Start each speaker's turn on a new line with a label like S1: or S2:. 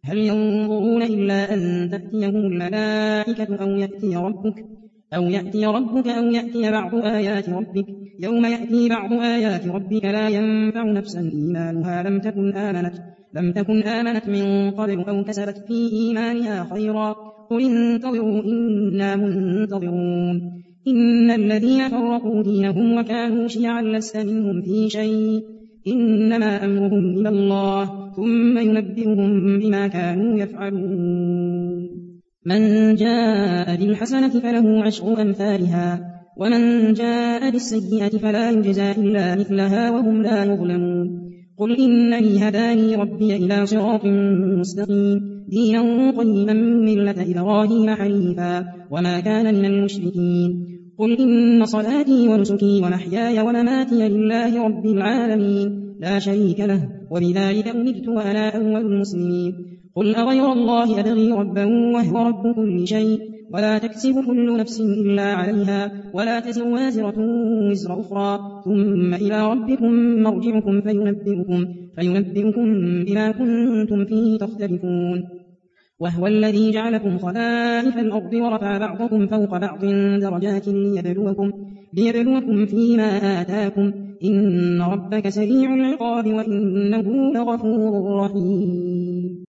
S1: هل ينظرون إلا أن تأتيهم الملائكة أو يأتي ربك أو يأتي بعض آيات ربك. يوم يأتي بعض آيات ربك لا ينفع نفسا إيمانها لم تكن آمنت من قبل أو كسبت في إيمانها خيرا قل انتظروا إنا منتظرون. إن الذين فرقوا دينهم وكانوا شيعا لست منهم في شيء إنما أمرهم إلى الله ثم ينبئهم بما كانوا يفعلون. من جاء بالحسنة فله عشر أمثالها ومن جاء بالسيئة فلا يجزى إلا مثلها وهم لا يظلمون. قل إنني هداني ربي إلى صراط مستقيم دينا قيما ملة إبراهيم حنيفا وما كان من المشركين. قل إن صلاتي ونسكي ومحياي ومماتي لله رب العالمين لا شريك له وبذلك أمرت وأنا أول المسلمين. قل أغير الله أبغي ربا وهو رب كل شيء ولا تكسب كل نفس إلا عليها ولا تزر وازرة وزر أخرى ثم إلى ربكم مرجعكم فينبئكم بما كنتم فيه تختلفون. وهو الذي جعلكم خلائف الأرض ورفع بعضكم فوق بعض درجات ليبلوكم فيما آتاكم إن ربك سريع العقاب وإنه لغفور رحيم.